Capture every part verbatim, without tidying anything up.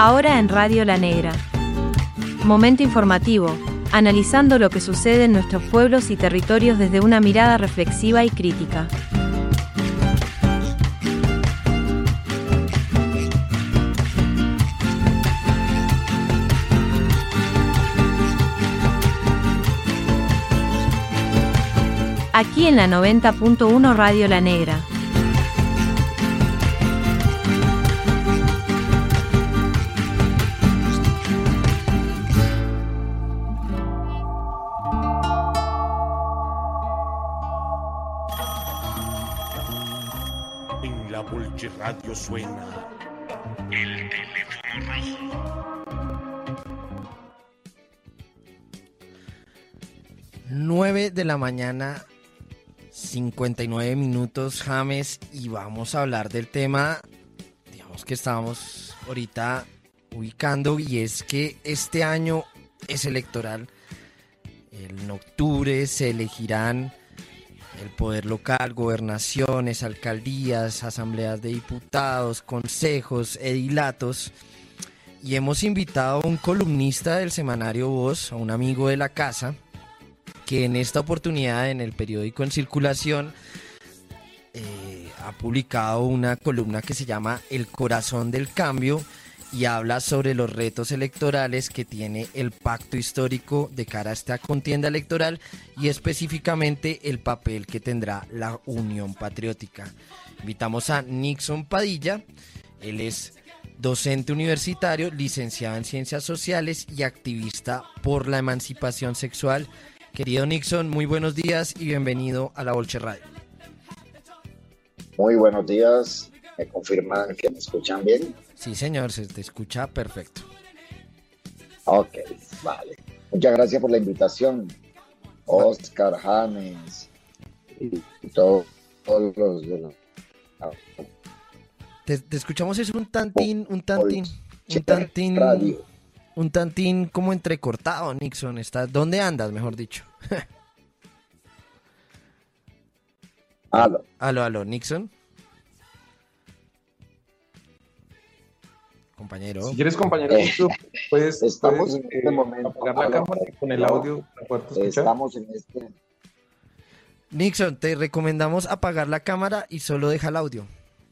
Ahora en Radio La Negra. Momento informativo, analizando lo que sucede en nuestros pueblos y territorios desde una mirada reflexiva y crítica. Aquí en la noventa punto uno Radio La Negra. En la Volche Radio suena el teléfono rojo. nueve de la mañana, cincuenta y nueve minutos, James, y vamos a hablar del tema, digamos que estábamos ahorita ubicando, y es que este año es electoral. En octubre se elegirán el poder local, gobernaciones, alcaldías, asambleas de diputados, consejos, edilatos, y hemos invitado a un columnista del semanario Voz, a un amigo de la casa, que en esta oportunidad en el periódico En Circulación eh, ha publicado una columna que se llama El Corazón del Cambio y habla sobre los retos electorales que tiene el pacto histórico de cara a esta contienda electoral y específicamente el papel que tendrá la Unión Patriótica. Invitamos a Nixon Padilla. Él es docente universitario, licenciado en Ciencias Sociales y activista por la emancipación sexual. Querido Nixon, muy buenos días y bienvenido a la Volche Radio. Muy buenos días, ¿me confirman que me escuchan bien? Sí, señor, se te escucha perfecto. Ok, vale. Muchas gracias por la invitación, Oscar, James y todos, todos los de la... Te, te escuchamos, es un tantín, un tantín, un tantín... Radio. Un tantín como entrecortado, Nixon. ¿Estás? ¿Dónde andas, mejor dicho? Aló. Aló, aló, Nixon. Compañero. Si quieres, compañero, Eh, puedes, estamos puedes, en este eh, momento. apagar la Aló. cámara y con el audio para poderte escuchar. Estamos en este... Nixon, te recomendamos apagar la cámara y solo deja el audio.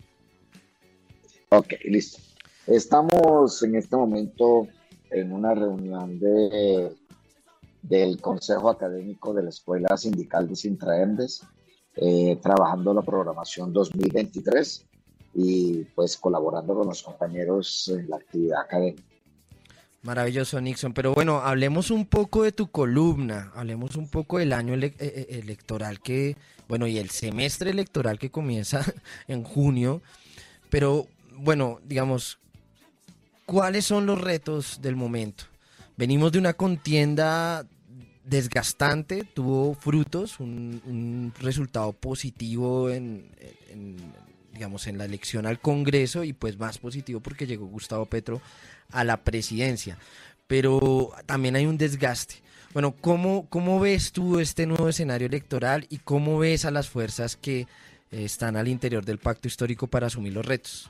Ok, listo. Estamos en este momento en una reunión de, del Consejo Académico de la Escuela Sindical de Sintraendes, eh, trabajando la programación dos mil veintitrés y pues colaborando con los compañeros en la actividad académica. Maravilloso, Nixon. Pero bueno, hablemos un poco de tu columna, hablemos un poco del año ele- eh, electoral que, bueno, y el semestre electoral que comienza en junio. Pero bueno, digamos, ¿cuáles son los retos del momento? Venimos de una contienda desgastante, tuvo frutos, un, un resultado positivo en, en, digamos, en la elección al Congreso y pues más positivo porque llegó Gustavo Petro a la presidencia. Pero también hay un desgaste. Bueno, ¿cómo, cómo ves tú este nuevo escenario electoral y cómo ves a las fuerzas que eh, están al interior del pacto histórico para asumir los retos?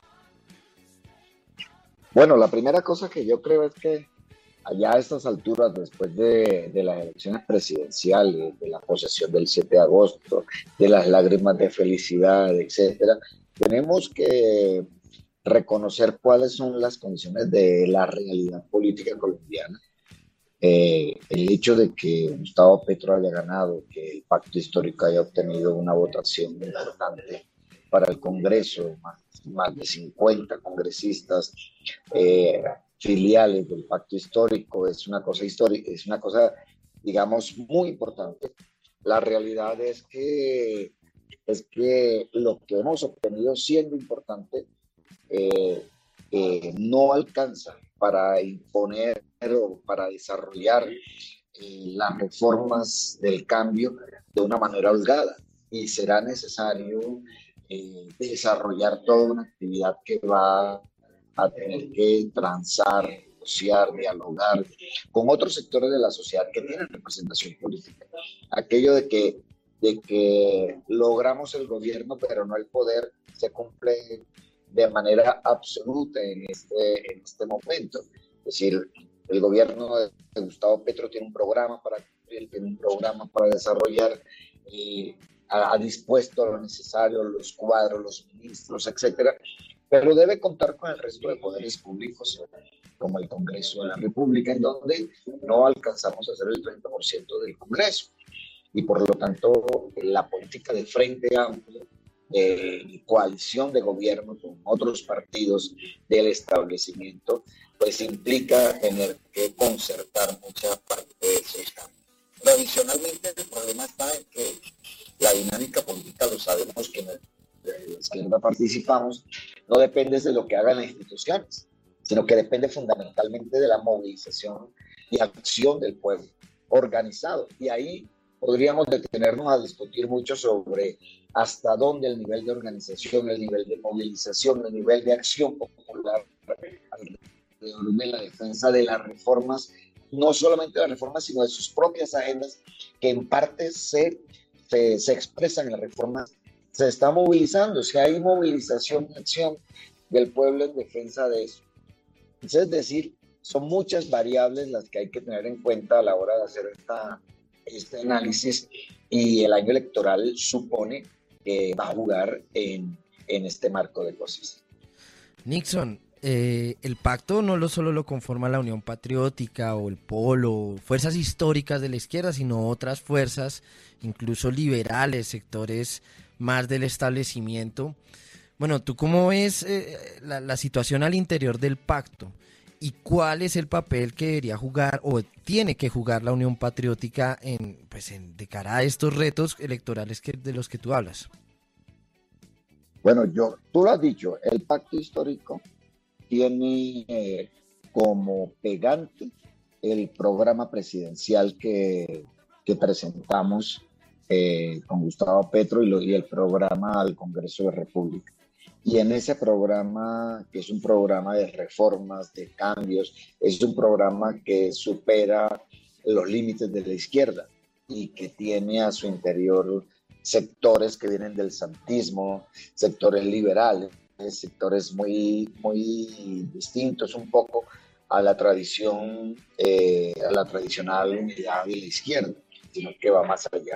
Bueno, la primera cosa que yo creo es que allá a estas alturas, después de, de las elecciones presidenciales, de la posesión del siete de agosto, de las lágrimas de felicidad, etcétera, tenemos que reconocer cuáles son las condiciones de la realidad política colombiana. Eh, el hecho de que Gustavo Petro haya ganado, que el pacto histórico haya obtenido una votación importante para el Congreso, más, más de cincuenta congresistas eh, filiales del pacto histórico, es una cosa histórica, es una cosa, digamos, muy importante. La realidad es que, es que lo que hemos obtenido siendo importante eh, eh, no alcanza para imponer o para desarrollar eh, las reformas del cambio de una manera holgada, y será necesario eh, desarrollar toda una actividad que va a tener que transar, negociar, dialogar con otros sectores de la sociedad que tienen representación política. Aquello de que, de que logramos el gobierno pero no el poder, se cumple de manera absoluta en este, en este momento. Es decir, el gobierno de Gustavo Petro tiene un programa para cumplir, tiene un programa para desarrollar, eh, ha, ha dispuesto lo necesario, los cuadros, los ministros, etcétera, pero debe contar con el resto de poderes públicos, como el Congreso de la República, en donde no alcanzamos a hacer el treinta por ciento del Congreso. Y por lo tanto, la política de Frente Amplio, de coalición de gobierno con otros partidos del establecimiento, pues implica tener que concertar mucha parte de esos cambios. Tradicionalmente el problema está en que la dinámica política, lo sabemos que en la izquierda participamos, no depende de lo que hagan las instituciones, sino que depende fundamentalmente de la movilización y acción del pueblo organizado. Y ahí podríamos detenernos a discutir mucho sobre hasta dónde el nivel de organización, el nivel de movilización, el nivel de acción popular alrededor de la defensa de las reformas, no solamente de las reformas, sino de sus propias agendas, que en parte se, se, se expresan en las reformas, se está movilizando. O sea, hay movilización y acción del pueblo en defensa de eso. Entonces, es decir, son muchas variables las que hay que tener en cuenta a la hora de hacer esta, este análisis, y el año electoral supone que va a jugar en, en este marco de cosas. Nixon, eh, el pacto no lo solo lo conforma la Unión Patriótica o el Polo, fuerzas históricas de la izquierda, sino otras fuerzas, incluso liberales, sectores más del establecimiento. Bueno, ¿tú cómo ves eh, la, la situación al interior del pacto? ¿Y cuál es el papel que debería jugar o tiene que jugar la Unión Patriótica en, pues en, de cara a estos retos electorales que, de los que tú hablas? Bueno, yo, tú lo has dicho, el pacto histórico tiene eh, como pegante el programa presidencial que, que presentamos eh, con Gustavo Petro y, lo, y el programa al Congreso de la República. Y en ese programa, que es un programa de reformas, de cambios, es un programa que supera los límites de la izquierda y que tiene a su interior sectores que vienen del santismo, sectores liberales, sectores muy, muy distintos un poco a la tradición, eh, a la tradicional unidad de la izquierda, sino que va más allá.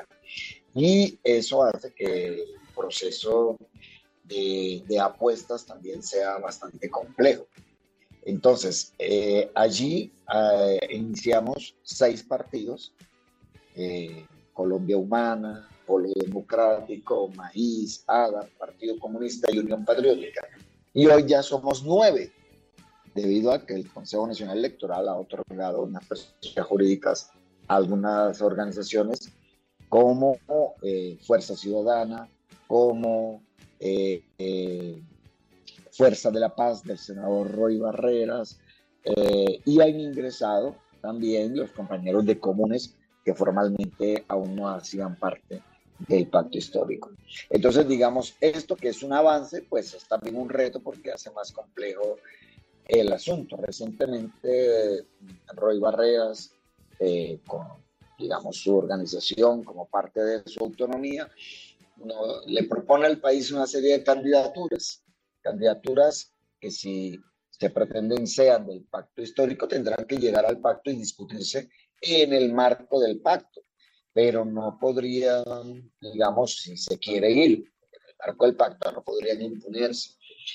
Y eso hace que el proceso De, de apuestas también sea bastante complejo. Entonces, eh, allí eh, iniciamos seis partidos, eh, Colombia Humana, Polo Democrático, Maíz, A D A, Partido Comunista y Unión Patriótica. Y hoy ya somos nueve, debido a que el Consejo Nacional Electoral ha otorgado unas personas jurídicas a algunas organizaciones como eh, Fuerza Ciudadana, como Eh, eh, Fuerza de la Paz del senador Roy Barreras, eh, y han ingresado también los compañeros de comunes que formalmente aún no hacían parte del pacto histórico. Entonces, digamos, esto que es un avance, pues es también un reto porque hace más complejo el asunto. Recientemente Roy Barreras, eh, con, digamos, su organización como parte de su autonomía, No, le propone al país una serie de candidaturas, candidaturas que si se pretenden sean del pacto histórico tendrán que llegar al pacto y discutirse en el marco del pacto, pero no podrían, digamos, si se quiere ir en el marco del pacto, no podrían imponerse.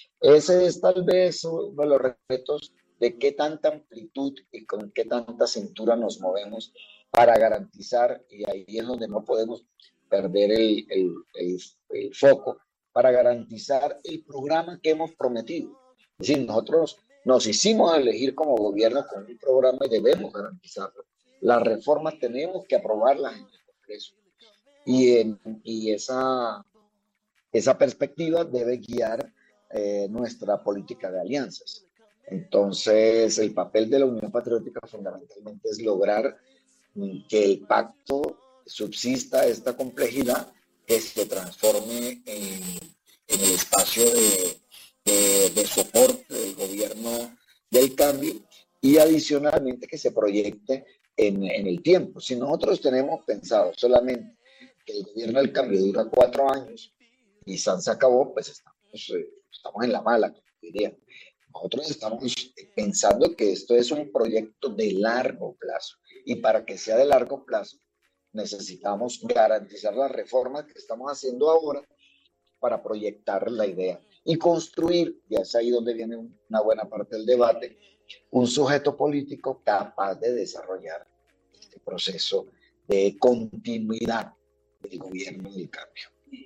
Ese es tal vez uno de los retos de qué tanta amplitud y con qué tanta cintura nos movemos para garantizar, y ahí es donde no podemos perder el, el, el, el foco, para garantizar el programa que hemos prometido. Es decir, nosotros nos hicimos elegir como gobierno con un programa y debemos garantizarlo. Las reformas tenemos que aprobarlas en el Congreso. Y, en, y esa, esa perspectiva debe guiar eh, nuestra política de alianzas. Entonces, el papel de la Unión Patriótica fundamentalmente es lograr que el pacto subsista esta complejidad, que se transforme en, en el espacio de, de, de soporte del gobierno del cambio, y adicionalmente que se proyecte en, en el tiempo. Si nosotros tenemos pensado solamente que el gobierno del cambio dura cuatro años y San se acabó, pues estamos eh, estamos en la mala, como diría. Nosotros estamos pensando que esto es un proyecto de largo plazo y para que sea de largo plazo necesitamos garantizar las reformas que estamos haciendo ahora para proyectar la idea y construir, y es ahí donde viene una buena parte del debate, un sujeto político capaz de desarrollar este proceso de continuidad del gobierno del cambio.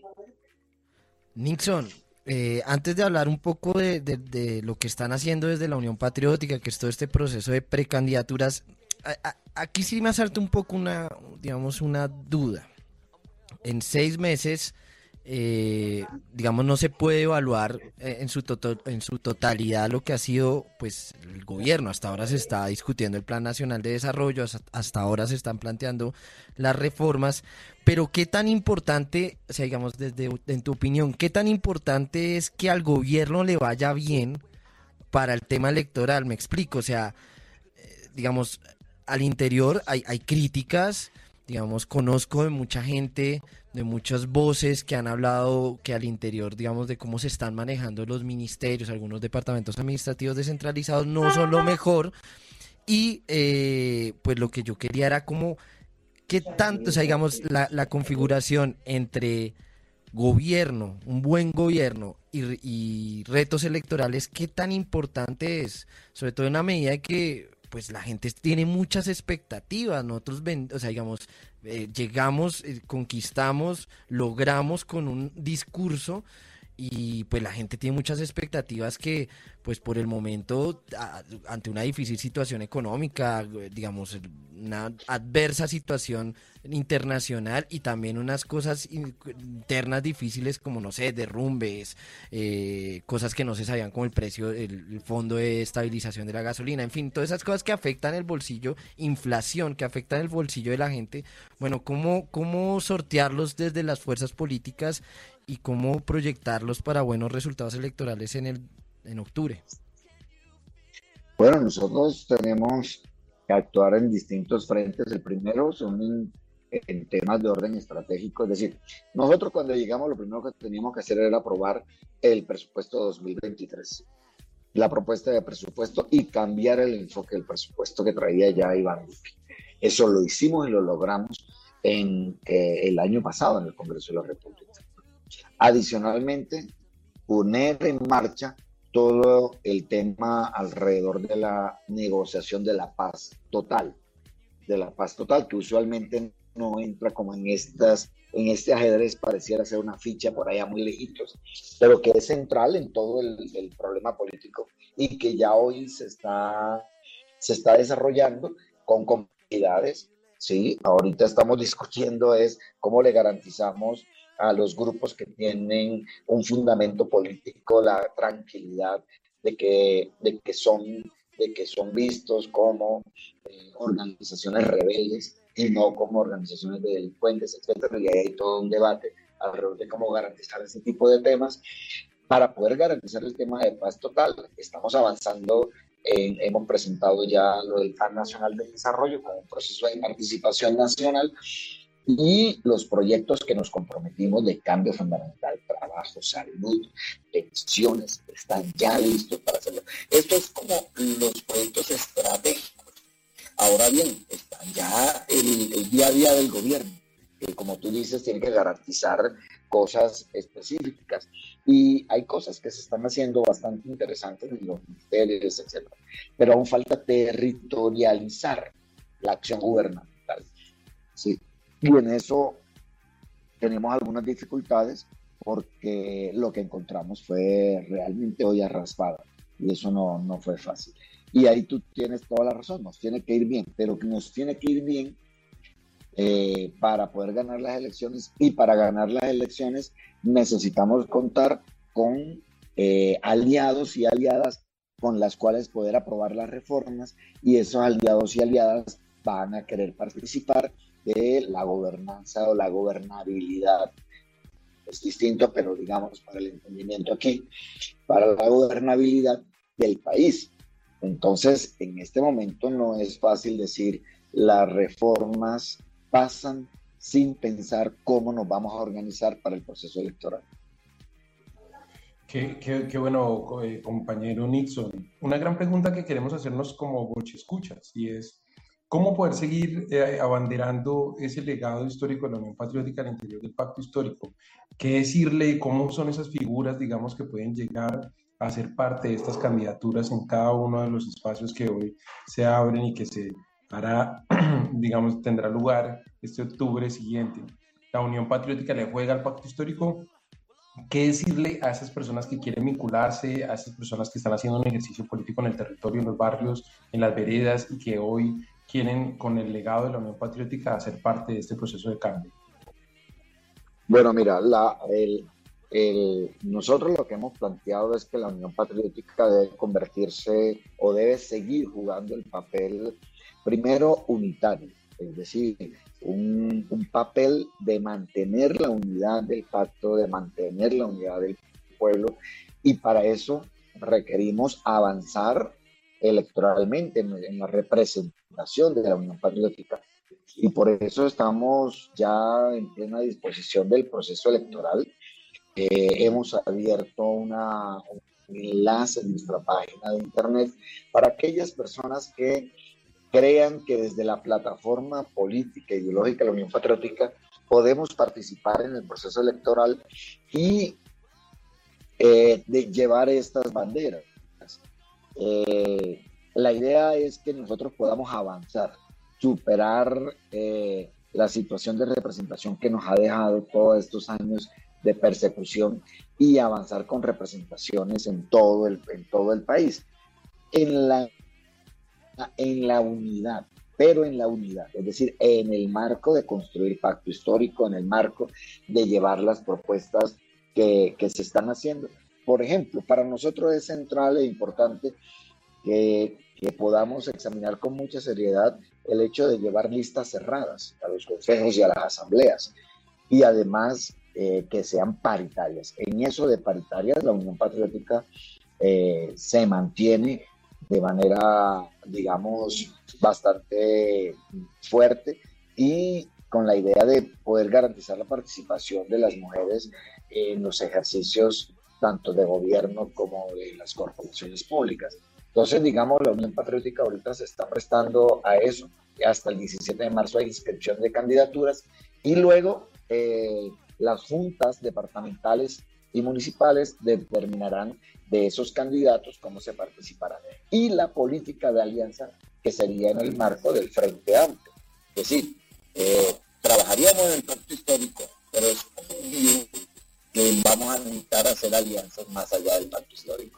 Nixon, eh, antes de hablar un poco de, de, de lo que están haciendo desde la Unión Patriótica, que es todo este proceso de precandidaturas, a, a, aquí sí me asalta un poco una, digamos, una duda. En seis meses, eh, digamos, no se puede evaluar eh, en su to- en su totalidad lo que ha sido, pues, el gobierno. Hasta ahora se está discutiendo el Plan Nacional de Desarrollo, hasta, hasta ahora se están planteando las reformas, pero qué tan importante, o sea, digamos, desde en tu opinión, qué tan importante es que al gobierno le vaya bien para el tema electoral. Me explico, o sea, eh, digamos, al interior hay, hay críticas, digamos, conozco de mucha gente, de muchas voces que han hablado que al interior, digamos, de cómo se están manejando los ministerios, algunos departamentos administrativos descentralizados no son lo mejor, y eh, pues lo que yo quería era como, qué tanto, o sea, digamos, la, la configuración entre gobierno, un buen gobierno y, y retos electorales, qué tan importante es, sobre todo en la medida de que pues la gente tiene muchas expectativas. Nosotros ven, o sea, digamos, eh, llegamos, eh, conquistamos, logramos con un discurso y pues la gente tiene muchas expectativas que pues por el momento a, ante una difícil situación económica, digamos, una adversa situación internacional y también unas cosas internas difíciles como, no sé, derrumbes, eh, cosas que no se sabían como el precio, el, el fondo de estabilización de la gasolina, en fin, todas esas cosas que afectan el bolsillo, inflación que afectan el bolsillo de la gente. Bueno, ¿cómo, cómo sortearlos desde las fuerzas políticas y cómo proyectarlos para buenos resultados electorales en el en octubre? Bueno, nosotros tenemos que actuar en distintos frentes. El primero son en, en temas de orden estratégico, es decir, nosotros cuando llegamos lo primero que teníamos que hacer era aprobar el presupuesto dos mil veintitrés, la propuesta de presupuesto y cambiar el enfoque del presupuesto que traía ya Iván Duque. Eso lo hicimos y lo logramos en, eh, el año pasado en el Congreso de la República. Adicionalmente, poner en marcha todo el tema alrededor de la negociación de la paz total, de la paz total, que usualmente no entra como en estas, en este ajedrez, pareciera ser una ficha por allá muy lejitos, pero que es central en todo el, el problema político y que ya hoy se está, se está desarrollando con comunidades, ¿sí? Ahorita estamos discutiendo es cómo le garantizamos a los grupos que tienen un fundamento político la tranquilidad de que, de que, son, de que son vistos como eh, organizaciones rebeldes y no como organizaciones de delincuentes, etcétera. Y ahí hay todo un debate alrededor de cómo garantizar ese tipo de temas. Para poder garantizar el tema de paz total, estamos avanzando. Eh, hemos presentado ya lo del Plan Nacional de Desarrollo como un proceso de participación nacional y los proyectos que nos comprometimos de cambio fundamental, trabajo, salud, pensiones, están ya listos para hacerlo. Esto es como los proyectos estratégicos. Ahora bien, están ya el, el día a día del gobierno, que como tú dices, tiene que garantizar cosas específicas. Y hay cosas que se están haciendo bastante interesantes en los ministerios, etcétera. Pero aún falta territorializar la acción gubernamental. Sí. Y en eso tenemos algunas dificultades porque lo que encontramos fue realmente olla raspada y eso no, no fue fácil. Y ahí tú tienes toda la razón, nos tiene que ir bien, pero que nos tiene que ir bien eh, para poder ganar las elecciones y para ganar las elecciones necesitamos contar con eh, aliados y aliadas con las cuales poder aprobar las reformas y esos aliados y aliadas van a querer participar de la gobernanza o la gobernabilidad. Es distinto, pero digamos para el entendimiento aquí, para la gobernabilidad del país. Entonces, en este momento no es fácil decir las reformas pasan sin pensar cómo nos vamos a organizar para el proceso electoral. Qué, qué, qué bueno, eh, compañero Nixon. Una gran pregunta que queremos hacernos como Boche Escuchas, y es, ¿cómo poder seguir eh, abanderando ese legado histórico de la Unión Patriótica al interior del pacto histórico? ¿Qué decirle y cómo son esas figuras, digamos, que pueden llegar a ser parte de estas candidaturas en cada uno de los espacios que hoy se abren y que se hará, digamos, tendrá lugar este octubre siguiente? La Unión Patriótica le juega al pacto histórico. ¿Qué decirle a esas personas que quieren vincularse, a esas personas que están haciendo un ejercicio político en el territorio, en los barrios, en las veredas y que hoy quieren, con el legado de la Unión Patriótica, hacer parte de este proceso de cambio? Bueno, mira, la, el, el- nosotros lo que hemos planteado es que la Unión Patriótica debe convertirse o debe seguir jugando el papel primero unitario, es decir, un, un papel de mantener la unidad del pacto, de mantener la unidad del pueblo, y para eso requerimos avanzar electoralmente en, en la representación de la Unión Patriótica. Y por eso estamos ya en plena disposición del proceso electoral. Eh, hemos abierto una, un enlace en nuestra página de internet para aquellas personas que crean que desde la plataforma política e ideológica de la Unión Patriótica podemos participar en el proceso electoral y eh, de llevar estas banderas. Eh, la idea es que nosotros podamos avanzar, superar eh, la situación de representación que nos ha dejado todos estos años de persecución y avanzar con representaciones en todo el, en todo el país, en la, en la unidad, pero en la unidad, es decir, en el marco de construir pacto histórico, en el marco de llevar las propuestas que, que se están haciendo. Por ejemplo, para nosotros es central e importante que, que podamos examinar con mucha seriedad el hecho de llevar listas cerradas a los consejos y a las asambleas, y además eh, que sean paritarias. En eso de paritarias, la Unión Patriótica eh, se mantiene de manera, digamos, bastante fuerte, y con la idea de poder garantizar la participación de las mujeres en los ejercicios tanto de gobierno como de las corporaciones públicas. Entonces, digamos, la Unión Patriótica ahorita se está prestando a eso. Hasta el diecisiete de marzo hay inscripción de candidaturas, y luego eh, las juntas departamentales y municipales determinarán de esos candidatos cómo se participará. Y la política de alianza, que sería en el marco del Frente Amplio. Es decir, eh, trabajaríamos en el pacto histórico, pero es obvio que vamos a necesitar hacer alianzas más allá del pacto histórico.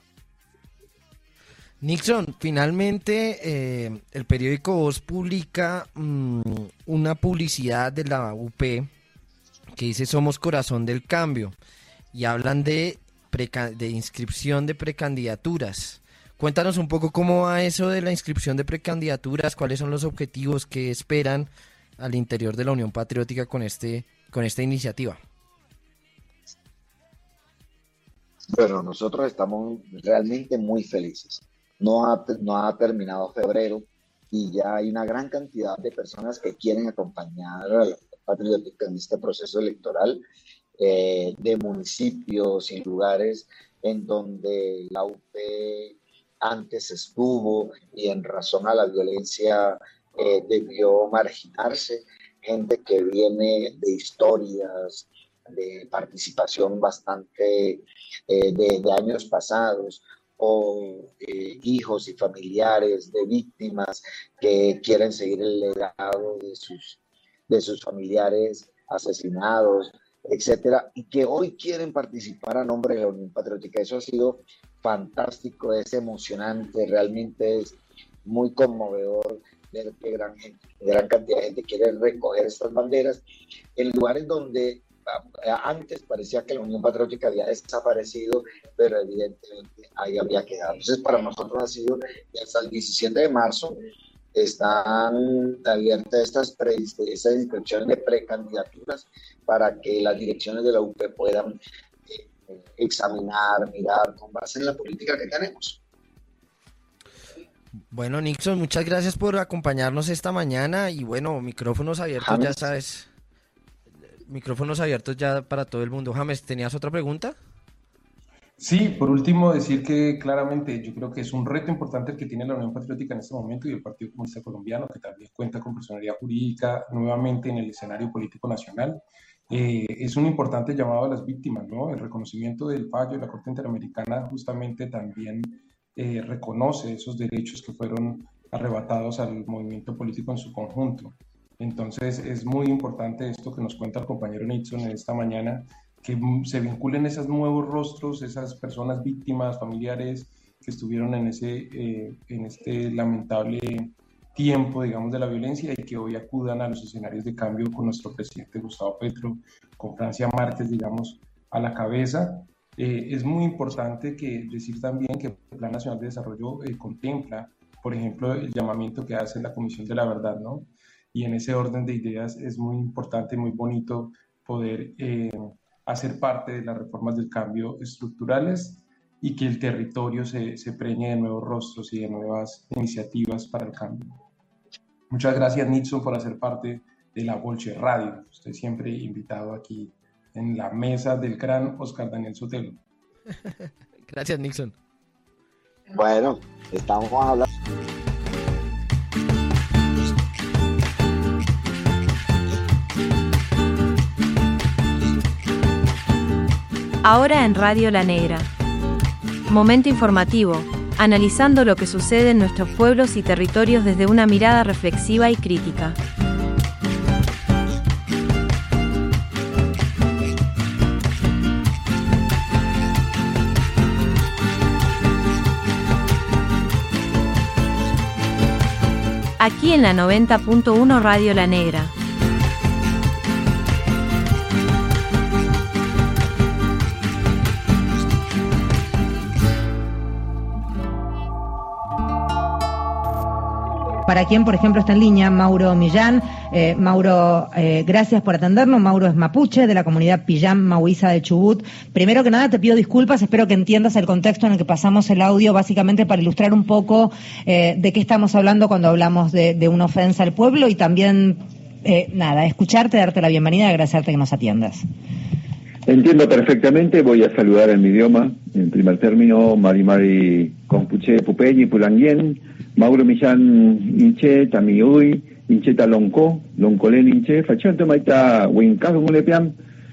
Nixon, finalmente eh, el periódico Voz publica mmm, una publicidad de la U P que dice "Somos corazón del cambio", y hablan de, preca- de inscripción de precandidaturas. Cuéntanos un poco cómo va eso de la inscripción de precandidaturas, cuáles son los objetivos que esperan al interior de la Unión Patriótica con este con esta iniciativa. Bueno, nosotros estamos realmente muy felices. No ha, no ha terminado febrero y ya hay una gran cantidad de personas que quieren acompañar a la Unión Patriótica en este proceso electoral, eh, de municipios y lugares en donde la U P antes estuvo y en razón a la violencia eh, debió marginarse, gente que viene de historias de participación bastante eh, de, de años pasados, o eh, hijos y familiares de víctimas que quieren seguir el legado de sus, de sus familiares asesinados, etcétera, y que hoy quieren participar a nombre de la Unión Patriótica. Eso ha sido fantástico, es emocionante, realmente es muy conmovedor ver que gran, gente, gran cantidad de gente quiere recoger estas banderas en lugares donde antes parecía que la Unión Patriótica había desaparecido, pero evidentemente ahí había quedado. Entonces, para nosotros ha sido, y hasta el diecisiete de marzo están abiertas estas, pre, estas inscripciones de precandidaturas para que las direcciones de la U P puedan eh, examinar, mirar con base en la política que tenemos. Bueno, Nixon, muchas gracias por acompañarnos esta mañana, y bueno, micrófonos abiertos, James. Ya sabes, micrófonos abiertos ya para todo el mundo. James, ¿tenías otra pregunta? Sí, por último decir que claramente yo creo que es un reto importante el que tiene la Unión Patriótica en este momento y el Partido Comunista Colombiano, que también cuenta con personalidad jurídica nuevamente en el escenario político nacional. Eh, es un importante llamado a las víctimas, ¿no? El reconocimiento del fallo de la Corte Interamericana justamente también eh, reconoce esos derechos que fueron arrebatados al movimiento político en su conjunto. Entonces es muy importante esto que nos cuenta el compañero Nixon en esta mañana, que se vinculen esos nuevos rostros, esas personas víctimas, familiares que estuvieron en, ese, eh, en este lamentable tiempo, digamos, de la violencia y que hoy acudan a los escenarios de cambio con nuestro presidente Gustavo Petro, con Francia Márquez, digamos, a la cabeza. Eh, es muy importante que decir también que el Plan Nacional de Desarrollo eh, contempla, por ejemplo, el llamamiento que hace la Comisión de la Verdad, ¿no? Y en ese orden de ideas es muy importante, muy bonito poder eh, hacer parte de las reformas del cambio estructurales y que el territorio se, se preñe de nuevos rostros y de nuevas iniciativas para el cambio. Muchas gracias, Nixon, por hacer parte de la Bolche Radio. Usted siempre invitado aquí en la mesa del gran Oscar Daniel Sotelo. Gracias, Nixon. Bueno, estamos hablando. Ahora en Radio La Negra. Momento informativo, analizando lo que sucede en nuestros pueblos y territorios desde una mirada reflexiva y crítica. Aquí en la noventa punto uno Radio La Negra. Para quien, por ejemplo, está en línea, Mauro Millán. Eh, Mauro, eh, gracias por atendernos. Mauro es mapuche, de la comunidad Pillán Mahuiza de Chubut. Primero que nada, te pido disculpas, espero que entiendas el contexto en el que pasamos el audio, básicamente para ilustrar un poco eh, de qué estamos hablando cuando hablamos de, de una ofensa al pueblo y también, eh, nada, escucharte, darte la bienvenida y agradecerte que nos atiendas. Entiendo perfectamente, voy a saludar en mi idioma. En primer término, Mari Mari Compuche Pupeñi Pulanguien, Mauro Millán Inche, Tamiuy, Incheta Lonco, Loncolen Inche, Fachanto Maita Huincajo Mulepiam,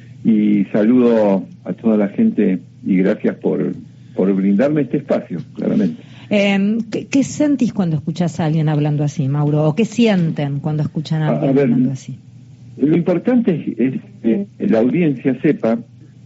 y saludo a toda la gente y gracias por, por brindarme este espacio, claramente. Eh, ¿qué, ¿Qué sentís cuando escuchás a alguien hablando así, Mauro? ¿O qué sienten cuando escuchan a alguien a ver, hablando así? Lo importante es que la audiencia sepa,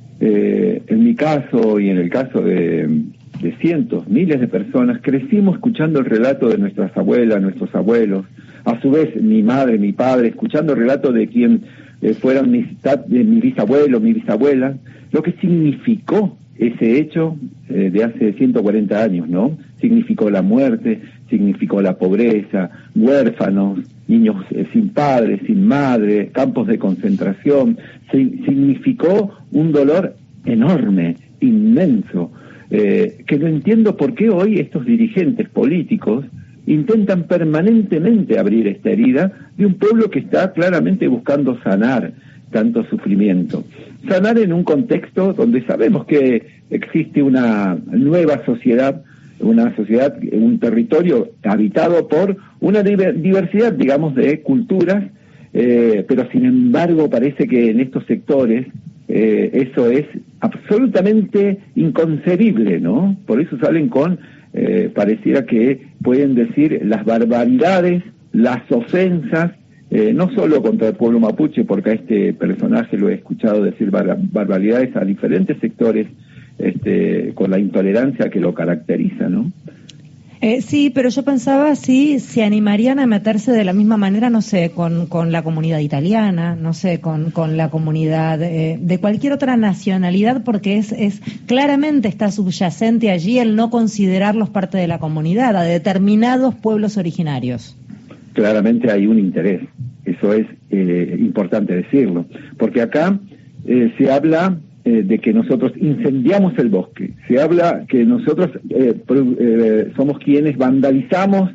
eh, en mi caso y en el caso de, de cientos, miles de personas, crecimos escuchando el relato de nuestras abuelas, nuestros abuelos, a su vez mi madre, mi padre, escuchando el relato de quien eh, fueron mis, de mi bisabuelo, mi bisabuela, lo que significó ese hecho eh, de hace ciento cuarenta años, ¿no? Significó la muerte, significó la pobreza, huérfanos, niños eh, sin padres, sin madre, campos de concentración, si, significó un dolor enorme, inmenso, eh, que no entiendo por qué hoy estos dirigentes políticos intentan permanentemente abrir esta herida de un pueblo que está claramente buscando sanar tanto sufrimiento. Sanar en un contexto donde sabemos que existe una nueva sociedad, una sociedad, un territorio habitado por una diversidad, digamos, de culturas, eh, pero sin embargo parece que en estos sectores eh, eso es absolutamente inconcebible, ¿no? Por eso salen con, eh, pareciera que pueden decir las barbaridades, las ofensas, Eh, no solo contra el pueblo mapuche, porque a este personaje lo he escuchado decir bar barbaridades a diferentes sectores, este, con la intolerancia que lo caracteriza, ¿no? Eh, sí, pero yo pensaba si se animarían a meterse de la misma manera, no sé, con, con la comunidad italiana, no sé, con, con la comunidad eh, de cualquier otra nacionalidad, porque es, es claramente está subyacente allí el no considerarlos parte de la comunidad, a determinados pueblos originarios. Claramente hay un interés, eso es eh, importante decirlo, porque acá eh, se habla eh, de que nosotros incendiamos el bosque, se habla que nosotros eh, eh, somos quienes vandalizamos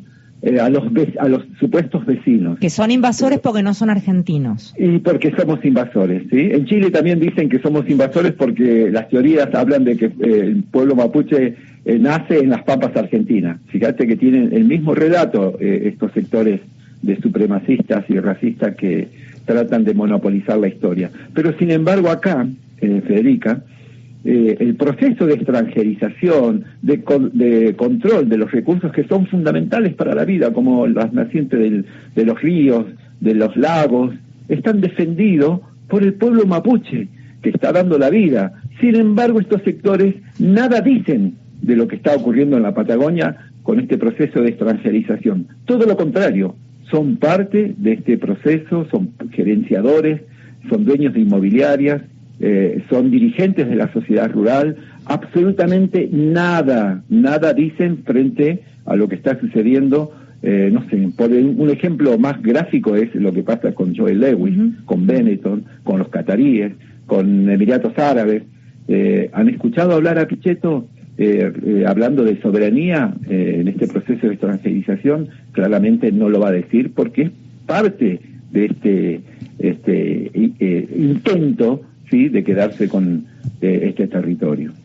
eh, a los ve- a los supuestos vecinos. Que son invasores porque no son argentinos. Y porque somos invasores, ¿sí? En Chile también dicen que somos invasores porque las teorías hablan de que eh, el pueblo mapuche eh, nace en las pampas argentinas. Fíjate que tienen el mismo relato eh, estos sectores de supremacistas y racistas que tratan de monopolizar la historia. Pero sin embargo acá, eh, Federica, eh, el proceso de extranjerización, de, con, de control de los recursos que son fundamentales para la vida, como las nacientes del, de los ríos, de los lagos, están defendidos por el pueblo mapuche, que está dando la vida. Sin embargo, estos sectores nada dicen de lo que está ocurriendo en la Patagonia con este proceso de extranjerización. Todo lo contrario, son parte de este proceso, son gerenciadores, son dueños de inmobiliarias, eh, son dirigentes de la sociedad rural, absolutamente nada, nada dicen frente a lo que está sucediendo. Eh, no sé, por un, un ejemplo más gráfico es lo que pasa con Joel Lewis, uh-huh. con Benetton, con los cataríes, con Emiratos Árabes. Eh, ¿Han escuchado hablar a Pichetto eh, eh, hablando de soberanía eh, en este proceso de extranjerización? Claramente no lo va a decir porque es parte de este, este eh, intento, ¿sí?, de quedarse con eh, este territorio.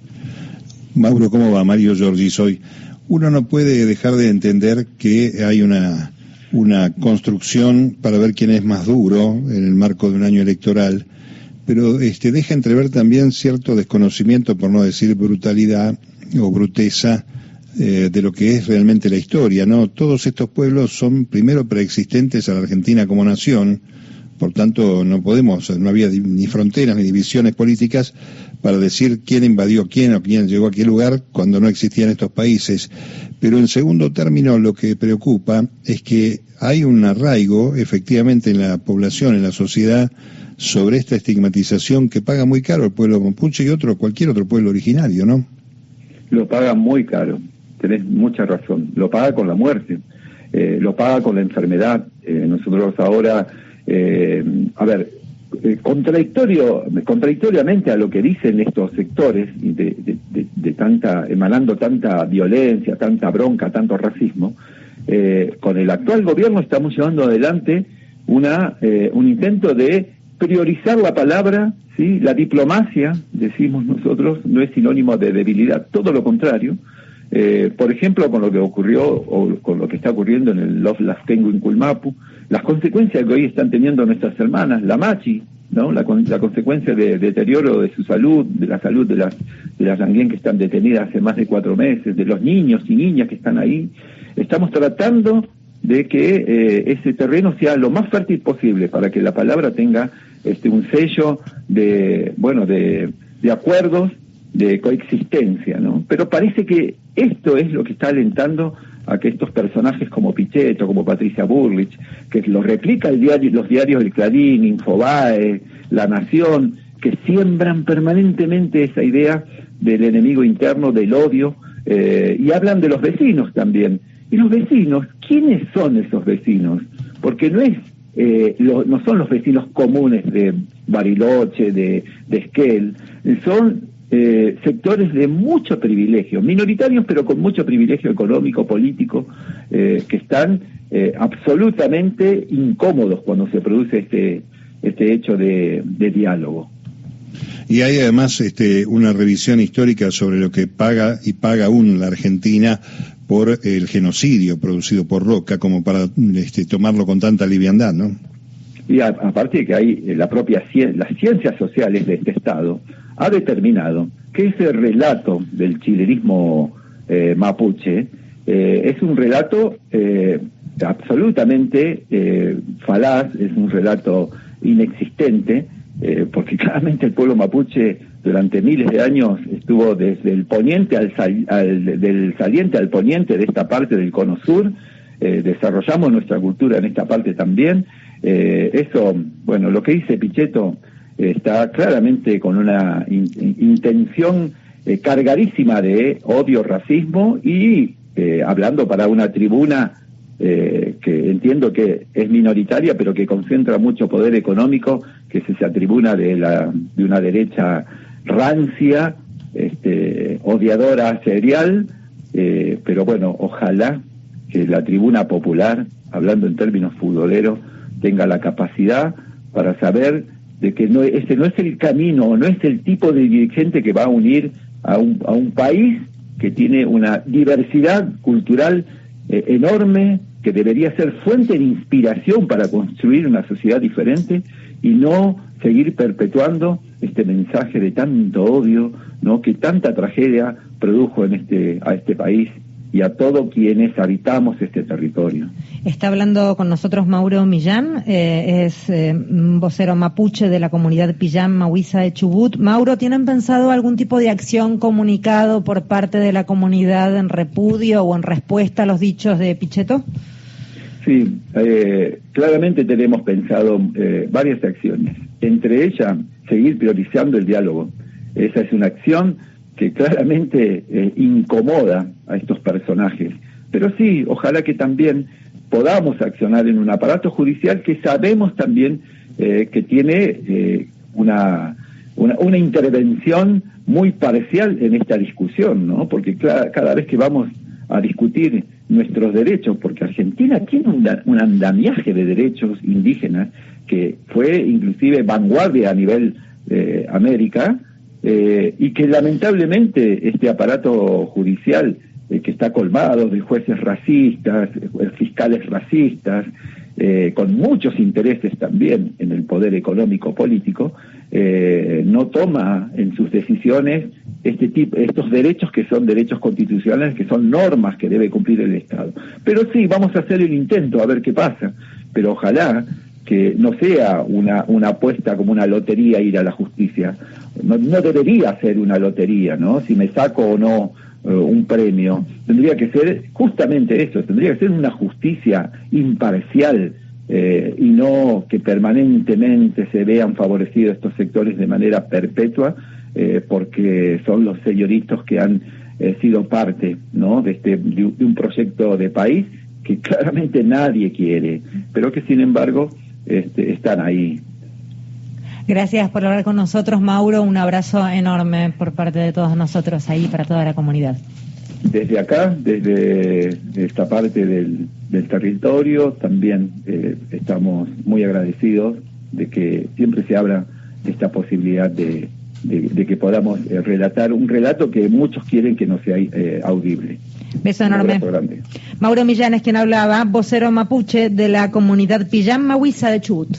Mauro, ¿cómo va? Mario Giorgi soy. Uno no puede dejar de entender que hay una, una construcción para ver quién es más duro en el marco de un año electoral, pero este, deja entrever también cierto desconocimiento, por no decir brutalidad o bruteza, eh, de lo que es realmente la historia, ¿no? Todos estos pueblos son primero preexistentes a la Argentina como nación, por tanto no podemos, no había ni fronteras ni divisiones políticas para decir quién invadió quién o quién llegó a qué lugar cuando no existían estos países. Pero en segundo término lo que preocupa es que hay un arraigo efectivamente en la población, en la sociedad, sobre esta estigmatización que paga muy caro el pueblo mapuche y otro cualquier otro pueblo originario, ¿no? Lo paga muy caro, tenés mucha razón, lo paga con la muerte, eh, lo paga con la enfermedad. Eh, nosotros ahora, eh, a ver, eh, contradictorio, contradictoriamente a lo que dicen estos sectores, de, de, de, de tanta, emanando tanta violencia, tanta bronca, tanto racismo, eh, con el actual gobierno estamos llevando adelante una eh, un intento de priorizar la palabra, ¿sí? La diplomacia, decimos nosotros, no es sinónimo de debilidad, todo lo contrario. Eh, por ejemplo, con lo que ocurrió o con lo que está ocurriendo en el Love Lastengo en Culmapu, las consecuencias que hoy están teniendo nuestras hermanas, la Machi, ¿no? La, la consecuencia de, de deterioro de su salud, de la salud de las de las Languén que están detenidas hace más de cuatro meses, de los niños y niñas que están ahí. Estamos tratando de que eh, ese terreno sea lo más fértil posible para que la palabra tenga este un sello de bueno de, de acuerdos de coexistencia, ¿no? Pero parece que esto es lo que está alentando a que estos personajes como Pichetto, como Patricia Bullrich, que lo replica el diario, los diarios El Clarín, Infobae, La Nación, que siembran permanentemente esa idea del enemigo interno, del odio, eh, y hablan de los vecinos también. Y los vecinos, ¿quiénes son esos vecinos? Porque no es eh, lo, no son los vecinos comunes de Bariloche, de, de Esquel, son eh, sectores de mucho privilegio, minoritarios pero con mucho privilegio económico, político, eh, que están eh, absolutamente incómodos cuando se produce este, este hecho de, de diálogo. Y hay además este, una revisión histórica sobre lo que paga y paga aún la Argentina por el genocidio producido por Roca, como para este, tomarlo con tanta liviandad, ¿no? Y a, aparte de que hay la propia las ciencias sociales de este Estado ha determinado que ese relato del chilenismo eh, mapuche eh, es un relato eh, absolutamente eh, falaz, es un relato inexistente, eh, porque claramente el pueblo mapuche durante miles de años estuvo desde el poniente al, sal, al del saliente al poniente de esta parte del cono sur. Eh, desarrollamos nuestra cultura en esta parte también. Eh, eso, bueno, lo que dice Pichetto eh, está claramente con una in, in, intención eh, cargadísima de odio, racismo y eh, hablando para una tribuna eh, que entiendo que es minoritaria pero que concentra mucho poder económico, que es esa tribuna de, la, de una derecha rancia, este, odiadora serial, eh, pero bueno, ojalá que la tribuna popular, hablando en términos futboleros, tenga la capacidad para saber de que no, ese no es el camino, no es el tipo de dirigente que va a unir a un, a un país que tiene una diversidad cultural eh, enorme, que debería ser fuente de inspiración para construir una sociedad diferente, y no seguir perpetuando este mensaje de tanto odio, ¿no?, que tanta tragedia produjo en este a este país y a todos quienes habitamos este territorio. Está hablando con nosotros Mauro Millán, eh, es eh, vocero mapuche de la comunidad Pillán Mahuiza de Chubut. Mauro, ¿tienen pensado algún tipo de acción, comunicado por parte de la comunidad en repudio o en respuesta a los dichos de Pichetto? Sí, eh, claramente tenemos pensado eh, varias acciones, entre ellas seguir priorizando el diálogo. Esa es una acción que claramente eh, incomoda a estos personajes, pero sí, ojalá que también podamos accionar en un aparato judicial que sabemos también eh, que tiene eh, una, una una intervención muy parcial en esta discusión, ¿no? Porque cada, cada vez que vamos a discutir nuestros derechos, porque Argentina tiene un, un andamiaje de derechos indígenas que fue inclusive vanguardia a nivel eh, América, eh, y que lamentablemente este aparato judicial eh, que está colmado de jueces racistas, eh, fiscales racistas, eh, con muchos intereses también en el poder económico político, eh, no toma en sus decisiones este tipo, estos derechos que son derechos constitucionales, que son normas que debe cumplir el Estado. Pero sí, vamos a hacer el intento a ver qué pasa, pero ojalá que no sea una, una apuesta como una lotería ir a la justicia. No, no debería ser una lotería, ¿no? Si me saco o no uh, un premio, tendría que ser justamente eso, tendría que ser una justicia imparcial, eh, y no que permanentemente se vean favorecidos estos sectores de manera perpetua, eh, porque son los señoritos que han eh, sido parte, ¿no?, de, este, de, de un proyecto de país que claramente nadie quiere, pero que sin embargo este, están ahí. Gracias por hablar con nosotros, Mauro. Un abrazo enorme por parte de todos nosotros ahí para toda la comunidad. Desde acá, desde esta parte del, del territorio, también eh, estamos muy agradecidos de que siempre se abra esta posibilidad de, de, de que podamos eh, relatar un relato que muchos quieren que no sea eh, audible. Beso enorme. Mauro Millán es quien hablaba, vocero mapuche de la comunidad Pillán Mahuiza de Chubut.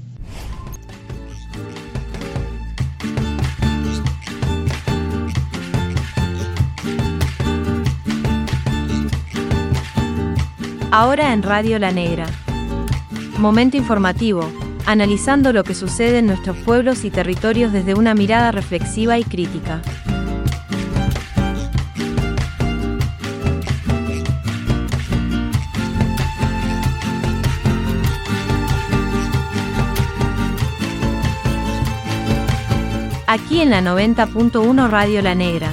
Ahora en Radio La Negra. Momento informativo, analizando lo que sucede en nuestros pueblos y territorios desde una mirada reflexiva y crítica. Aquí en la noventa punto uno Radio La Negra.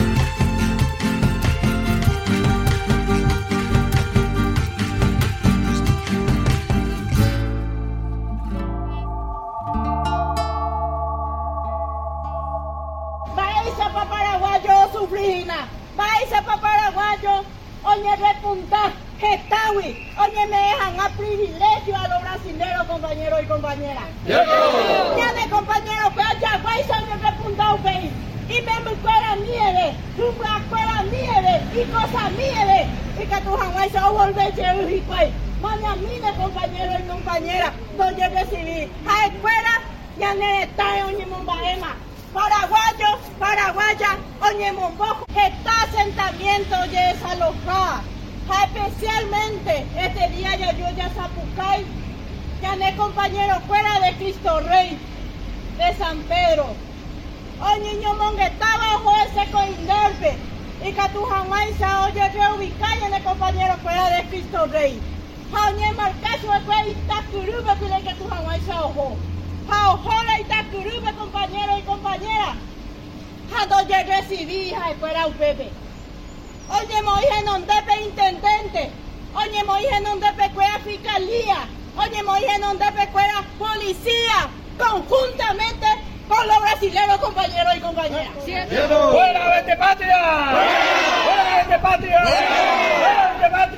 Oye, repunta, Getawi, oye, me dejan a privilegio a los brasileños, compañeros y compañeras. Ya de compañeros, pero ya vais a repuntar un país. Y me me cuera nieve, tú me cuera nieve, y cosa nieve, y que tu jamás se va a volver chévere y pues. Mañana mire, compañeros y compañeras, donde recibí a escuela, ya no está en Mombaema. Paraguayo, paraguaya, oye, Mombojo, está asentamiento de desalojada. Especialmente este día ya yo ya Zapucay, ya ne compañero fuera de Cristo Rey, de San Pedro. Oye, niño monguetaba ojo ese coinderbe, y que tu jamás se oye reubicar en el compañero fuera de Cristo Rey. Oye, marcacho de fue Itacurube, que tu jamás se ojo. Jaojola y Tacurube, compañeros y compañeras. A donde recibí, hija, fuera un bebé. Oye, moije non depe intendente. Oye, moije non depe cuera fiscalía. Oye, moije non depe cuera policía. Conjuntamente con los brasileños, compañeros y compañeras. ¡Fuera, vete patria! ¡Fuera, vete patria! ¡Fuera, vete patria!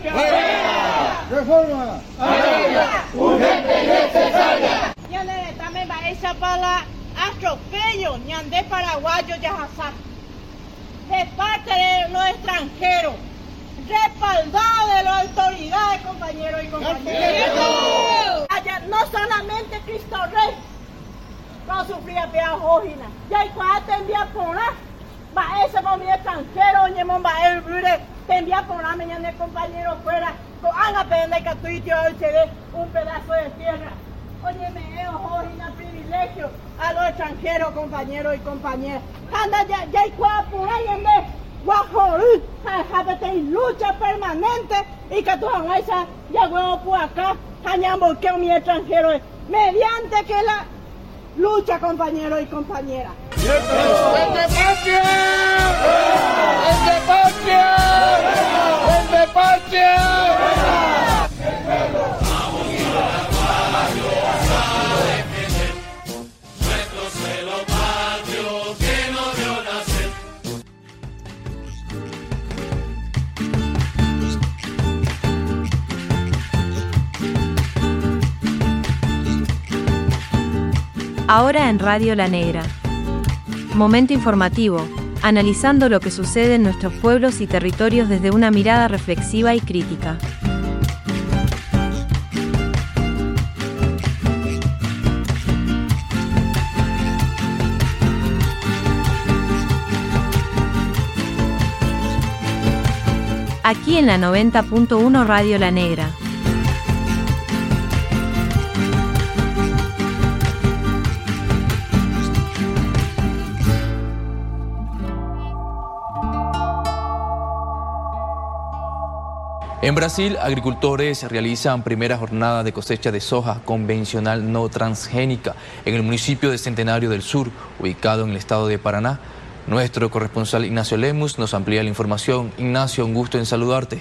¡Fuera! ¡Reforma! ¡Agraria! ¡Urgente y necesaria! Ñande también va esa para atropello, ñande paraguayo yajazá. De parte de los extranjeros, respaldado de las autoridades, compañeros y compañeras. Allá no solamente Cristo Rey no sufría pedagogina, ya hay cuatro envía por la va ese con mi extranjero, ñemón va el brure, te envía por la mañana el compañero fuera, con haga pende que tú y yo se dé un pedazo de tierra. Oye, me es ojina privilegio a los extranjeros, compañeros y compañeras. Anda ya, ya hay cuatro por ahí en vez. Guajorí, jábete y lucha permanente y que tú hagas esa ya huevo por acá, cañambo que mi extranjero es, mediante que la lucha, compañeros y compañeras. ¡Vende patria! ¡Vende patria! ¡Vende patria! Nuestro celo patrio que nos vio nacer. Ahora en Radio La Negra. Momento informativo, analizando lo que sucede en nuestros pueblos y territorios desde una mirada reflexiva y crítica. Aquí en la noventa punto uno Radio La Negra. En Brasil, agricultores realizan primera jornada de cosecha de soja convencional no transgénica en el municipio de Centenario del Sur, ubicado en el estado de Paraná. Nuestro corresponsal Ignacio Lemus nos amplía la información. Ignacio, un gusto en saludarte.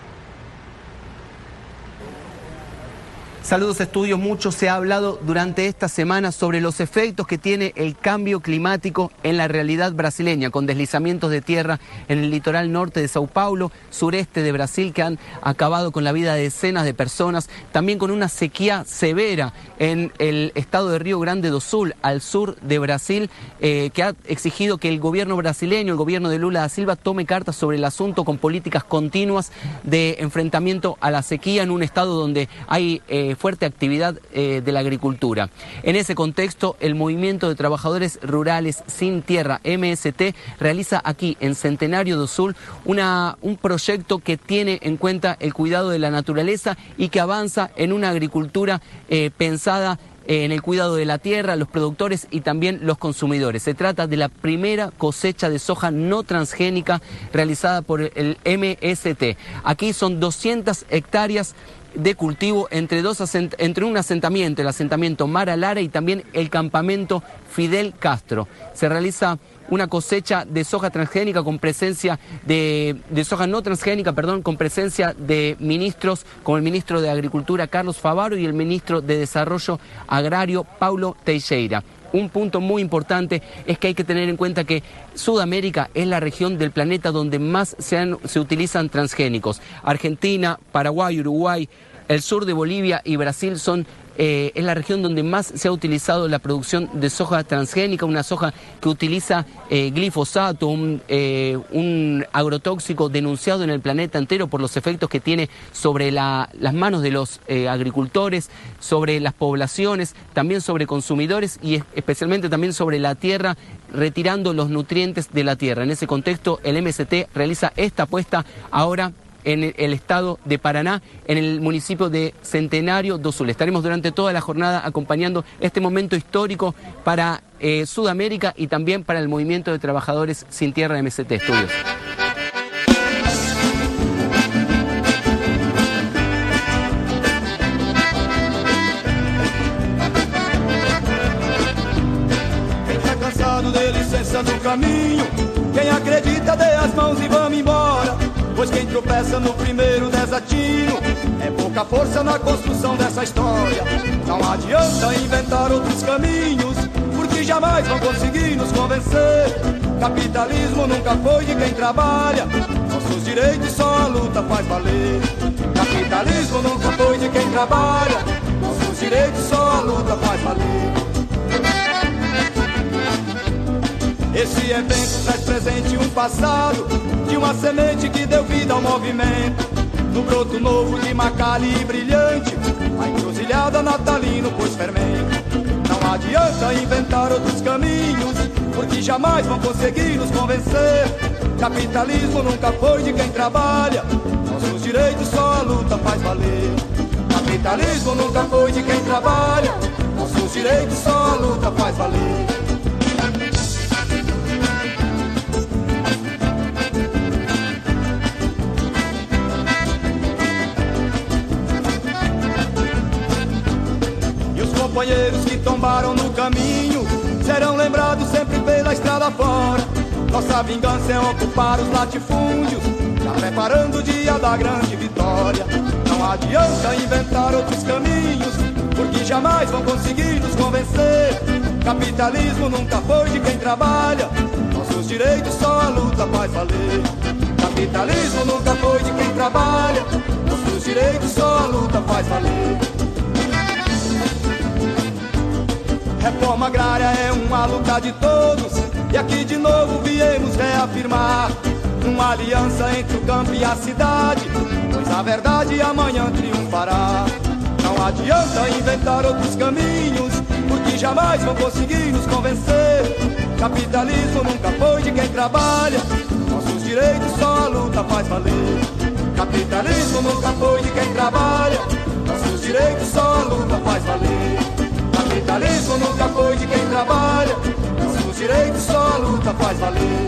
Saludos estudios, mucho se ha hablado durante esta semana sobre los efectos que tiene el cambio climático en la realidad brasileña, con deslizamientos de tierra en el litoral norte de Sao Paulo, sureste de Brasil, que han acabado con la vida de decenas de personas, también con una sequía severa en el estado de Río Grande do Sul, al sur de Brasil, eh, que ha exigido que el gobierno brasileño, el gobierno de Lula da Silva, tome cartas sobre el asunto con políticas continuas de enfrentamiento a la sequía en un estado donde hay eh, fuerte actividad eh, de la agricultura. En ese contexto, el Movimiento de Trabajadores Rurales Sin Tierra, M S T, realiza aquí en Centenario do Sul una, un proyecto que tiene en cuenta el cuidado de la naturaleza y que avanza en una agricultura eh, pensada en el cuidado de la tierra, los productores y también los consumidores. Se trata de la primera cosecha de soja no transgénica realizada por el M S T. Aquí son doscientas hectáreas de cultivo entre, dos asent entre un asentamiento, el asentamiento Mara Lara y también el campamento Fidel Castro. Se realiza una cosecha de soja transgénica con presencia de, de soja no transgénica, perdón, con presencia de ministros como el ministro de Agricultura Carlos Favaro y el ministro de Desarrollo Agrario Paulo Teixeira. Un punto muy importante es que hay que tener en cuenta que Sudamérica es la región del planeta donde más se, han, se utilizan transgénicos. Argentina, Paraguay, Uruguay, el sur de Bolivia y Brasil son eh, es la región donde más se ha utilizado la producción de soja transgénica, una soja que utiliza eh, glifosato, un, eh, un agrotóxico denunciado en el planeta entero por los efectos que tiene sobre la, las manos de los eh, agricultores, sobre las poblaciones, también sobre consumidores y especialmente también sobre la tierra, retirando los nutrientes de la tierra. En ese contexto, el M S T realiza esta apuesta ahora en el estado de Paraná, en el municipio de Centenario do Sul. Estaremos durante toda la jornada acompañando este momento histórico para eh, Sudamérica y también para el Movimiento de Trabajadores Sin Tierra M S T Estudios. Tá cansado de licença no caminho, quem acredita dê as mãos e vamos embora. Pois quem tropeça no primeiro desatino é pouca força na construção dessa história. Não adianta inventar outros caminhos, porque jamais vão conseguir nos convencer Capitalismo nunca foi de quem trabalha, nossos direitos só a luta faz valer. Capitalismo nunca foi de quem trabalha, nossos direitos só a luta faz valer. Esse evento traz presente um passado de uma semente que deu vida ao movimento. No broto novo de Macali e brilhante, a encruzilhada natalino pôs fermento. Não adianta inventar outros caminhos, porque jamais vão conseguir nos convencer. Capitalismo nunca foi de quem trabalha, nossos direitos só a luta faz valer. Capitalismo nunca foi de quem trabalha, nossos direitos só a luta faz valer. Companheiros que tombaram no caminho serão lembrados sempre pela estrada fora. Nossa vingança é ocupar os latifúndios, já preparando o dia da grande vitória. Não adianta inventar outros caminhos, porque jamais vão conseguir nos convencer. Capitalismo nunca foi de quem trabalha, nossos direitos só a luta faz valer. Capitalismo nunca foi de quem trabalha, nossos direitos só a luta faz valer. Reforma agrária é uma luta de todos, e aqui de novo viemos reafirmar uma aliança entre o campo e a cidade, pois a verdade amanhã triunfará. Não adianta inventar outros caminhos, porque jamais vão conseguir nos convencer. Capitalismo nunca foi de quem trabalha, nossos direitos só a luta faz valer. Capitalismo nunca foi de quem trabalha, nossos direitos só a luta faz valer. Capitalismo nunca foi de quem trabalha, nossos direitos só a luta faz valer.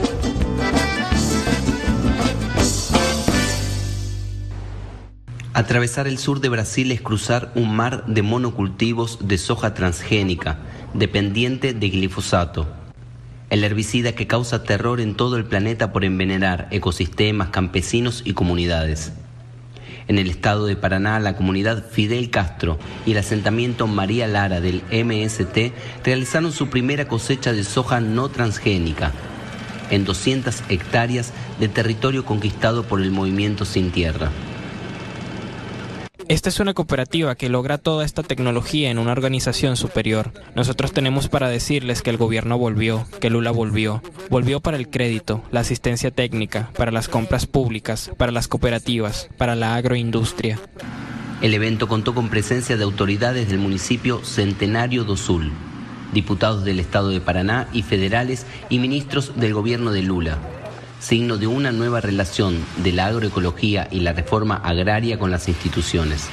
Atravesar el sur de Brasil es cruzar un mar de monocultivos de soja transgénica, dependiente de glifosato, el herbicida que causa terror en todo el planeta por envenenar ecosistemas, campesinos y comunidades. En el estado de Paraná, la comunidad Fidel Castro y el asentamiento María Lara del M S T realizaron su primera cosecha de soja no transgénica en doscientas hectáreas de territorio conquistado por el movimiento Sin Tierra. Esta es una cooperativa que logra toda esta tecnología en una organización superior. Nosotros tenemos para decirles que el gobierno volvió, que Lula volvió. Volvió para el crédito, la asistencia técnica, para las compras públicas, para las cooperativas, para la agroindustria. El evento contó con presencia de autoridades del municipio Centenario do Sul, diputados del estado de Paraná y federales y ministros del gobierno de Lula, signo de una nueva relación de la agroecología y la reforma agraria con las instituciones.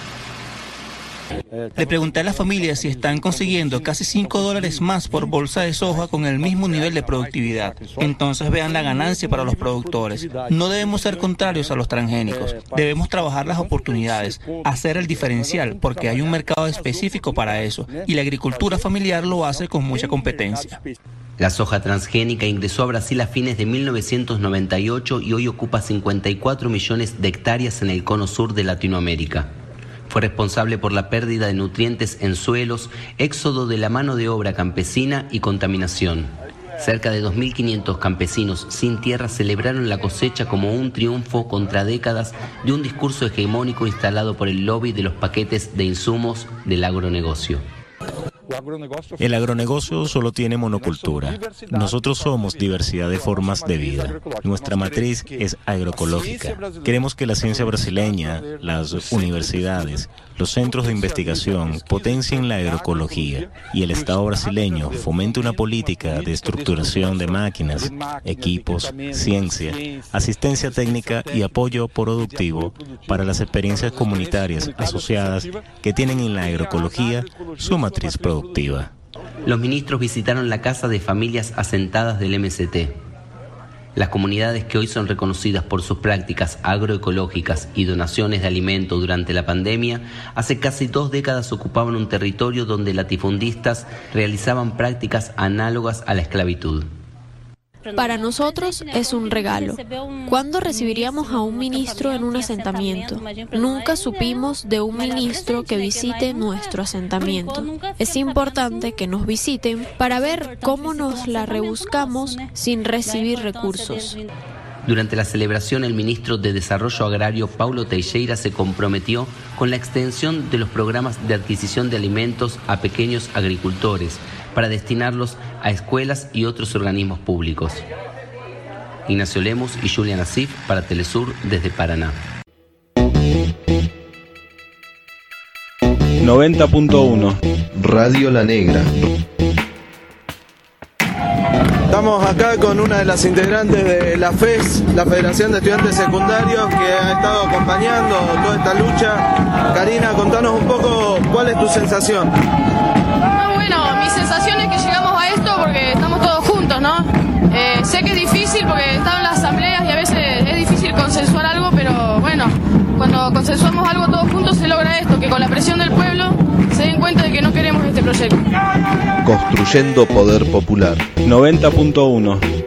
Le pregunté a las familias si están consiguiendo casi cinco dólares más por bolsa de soja con el mismo nivel de productividad. Entonces vean la ganancia para los productores. No debemos ser contrarios a los transgénicos. Debemos trabajar las oportunidades, hacer el diferencial, porque hay un mercado específico para eso, y la agricultura familiar lo hace con mucha competencia. La soja transgénica ingresó a Brasil a fines de mil novecientos noventa y ocho y hoy ocupa cincuenta y cuatro millones de hectáreas en el cono sur de Latinoamérica. Fue responsable por la pérdida de nutrientes en suelos, éxodo de la mano de obra campesina y contaminación. Cerca de dos mil quinientos campesinos sin tierra celebraron la cosecha como un triunfo contra décadas de un discurso hegemónico instalado por el lobby de los paquetes de insumos del agronegocio. El agronegocio solo tiene monocultura. Nosotros somos diversidad de formas de vida. Nuestra matriz es agroecológica. Queremos que la ciencia brasileña, las universidades, los centros de investigación potencien la agroecología y el Estado brasileño fomente una política de estructuración de máquinas, equipos, ciencia, asistencia técnica y apoyo productivo para las experiencias comunitarias asociadas que tienen en la agroecología su matriz productiva. Los ministros visitaron la casa de familias asentadas del M S T. Las comunidades que hoy son reconocidas por sus prácticas agroecológicas y donaciones de alimento durante la pandemia, hace casi dos décadas ocupaban un territorio donde latifundistas realizaban prácticas análogas a la esclavitud. Para nosotros es un regalo. ¿Cuándo recibiríamos a un ministro en un asentamiento? Nunca supimos de un ministro que visite nuestro asentamiento. Es importante que nos visiten para ver cómo nos la rebuscamos sin recibir recursos. Durante la celebración, el ministro de Desarrollo Agrario, Paulo Teixeira, se comprometió con la extensión de los programas de adquisición de alimentos a pequeños agricultores para destinarlos a escuelas y otros organismos públicos. Ignacio Lemos y Julia Nasif para Telesur desde Paraná. noventa punto uno Radio La Negra. Estamos acá con una de las integrantes de la F E S, la Federación de Estudiantes Secundarios, que ha estado acompañando toda esta lucha. Karina, contanos un poco cuál es tu sensación. No, bueno, mi sensación es que llegamos a esto porque estamos todos juntos, ¿no? Eh, sé que es difícil porque están en las asambleas y a veces es difícil consensuar algo, pero bueno, cuando consensuamos algo todos juntos se logra esto, que con la presión del pueblo se den cuenta de que no queremos este proyecto. Construyendo poder popular. noventa punto uno